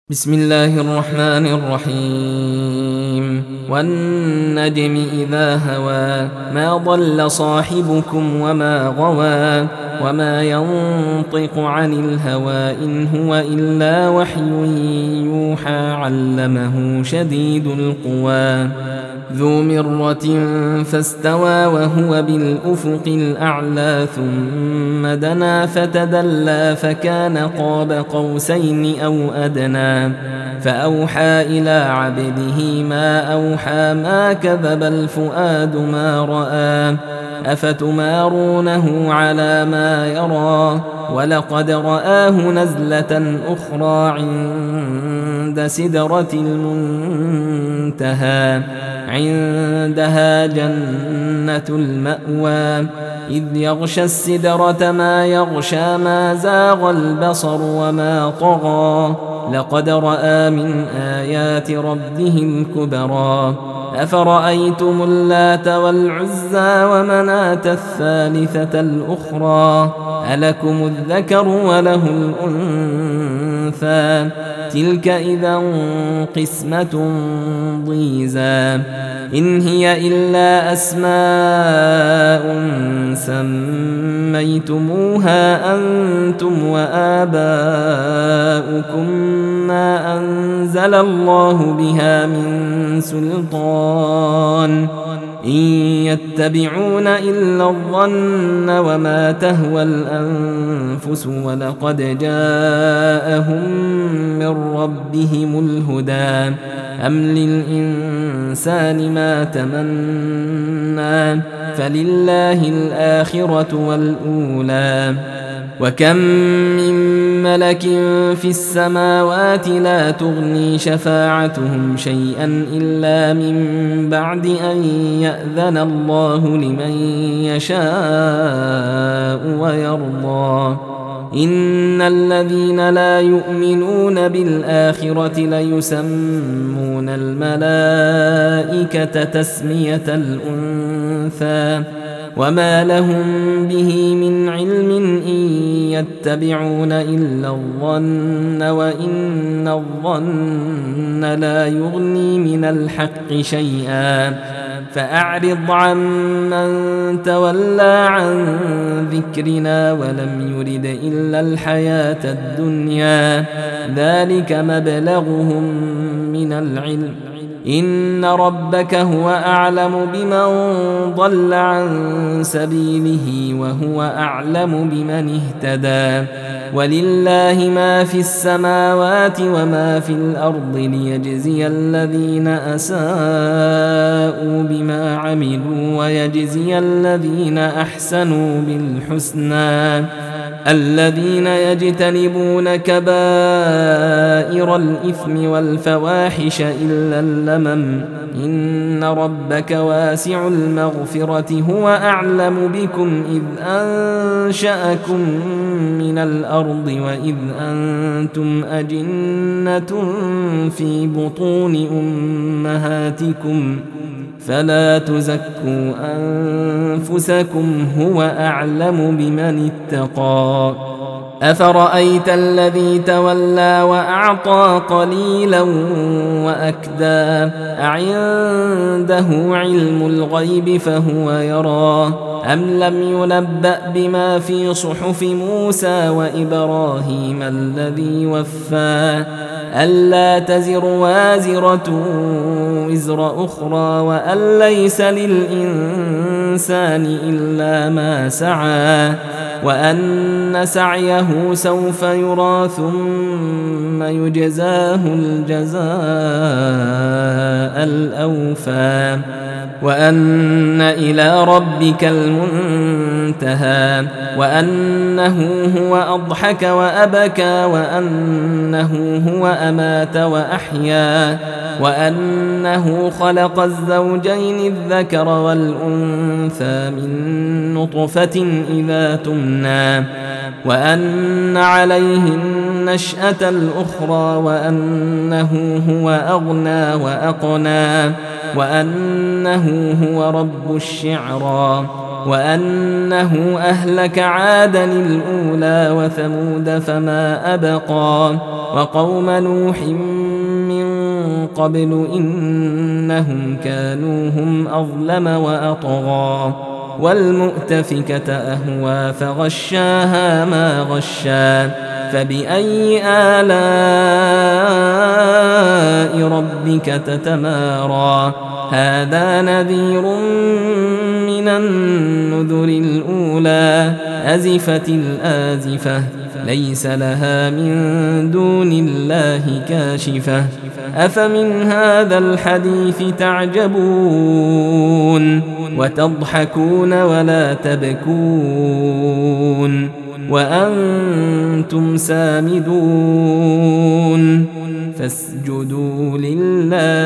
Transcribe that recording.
بسم الله الرحمن الرحيم والنجم إذا هوى ما ضل صاحبكم وما غوى وما ينطق عن الهوى إن هو إلا وحي يوحى علمه شديد القوى ذو مرة فاستوى وهو بالأفق الأعلى ثم دنا فتدلى فكان قاب قوسين أو أدنى فأوحى إلى عبده ما أوحى ما كذب الفؤاد ما رأى أفتمارونه على ما يرى ولقد رآه نزلة أخرى عند سدرة المنتهى عندها جنة المأوى إذ يغشى السدرة ما يغشى ما زاغ البصر وما طغى لقد رأى من آيات ربه الكبرى أفرأيتم اللات والعزى ومناة الثالثة الأخرى ألكم الذكر وله الأنثى تلك إذا قسمة ضيزى إن هي إلا أسماء سميتموها أنتم وآباؤكم ما أنزل الله بها من سلطان إن يتبعون إلا الظن وما تهوى الأنفس ولقد جاءهم من ربهم الهدى أم للإنسان ما تمنى فلله الآخرة والأولى وكم من ملك في السماوات لا تغني شفاعتهم شيئا إلا من بعد أن يأذن الله لمن يشاء ويرضى إن الذين لا يؤمنون بالآخرة ليسمون الملائكة تسمية الأنثى وما لهم به من علم إن يتبعون إلا الظن وإن الظن لا يغني من الحق شيئا فأعرض عمن تولى عن ذكرنا ولم يرد إلا الحياة الدنيا ذلك مبلغهم من العلم إن ربك هو أعلم بمن ضل عن سبيله وهو أعلم بمن اهتدى ولله ما في السماوات وما في الأرض ليجزي الذين أساءوا بما عملوا ويجزي الذين أحسنوا بالحسنى الذين يجتنبون كبائر الإثم والفواحش إلا اللمم إن ربك واسع المغفرة هو أعلم بكم إذ أنشأكم من الأرض وإذ أنتم أجنة في بطون أمهاتكم فلا تزكوا أنفسكم هو أعلم بمن اتقى أفرأيت الذي تولى وأعطى قليلا وأكدى أعنده علم الغيب فهو يرى أم لم ينبأ بما في صحف موسى وإبراهيم الذي وفى ألا تزر وازرة وزر أخرى وأن ليس للإنسان إلا ما سعى وأن سعيه سوف يرى ثم يجزاه الجزاء الأوفى وأن إلى ربك المنتهى وأنه هو أضحك وأبكى وأنه هو أمات وأحيا وأنه خلق الزوجين الذكر والأنثى من نطفة إذا تمنى وأن عليه النشأة الأخرى وأنه هو أغنى وأقنى وأنه هو رب الشعرى وأنه أهلك عادا الأولى وثمود فما أبقى وقوم نوح من قبل إنهم كانوا هم أظلم وأطغى والمؤتفكة أهوى فغشاها ما غشا فبأي آلاء ربك تتمارى هذا نذير من النذر الأولى أزفت الآزفة ليس لها من دون الله كاشفة أفمن هذا الحديث تعجبون وتضحكون ولا تبكون وأنتم سامدون فاسجدوا لله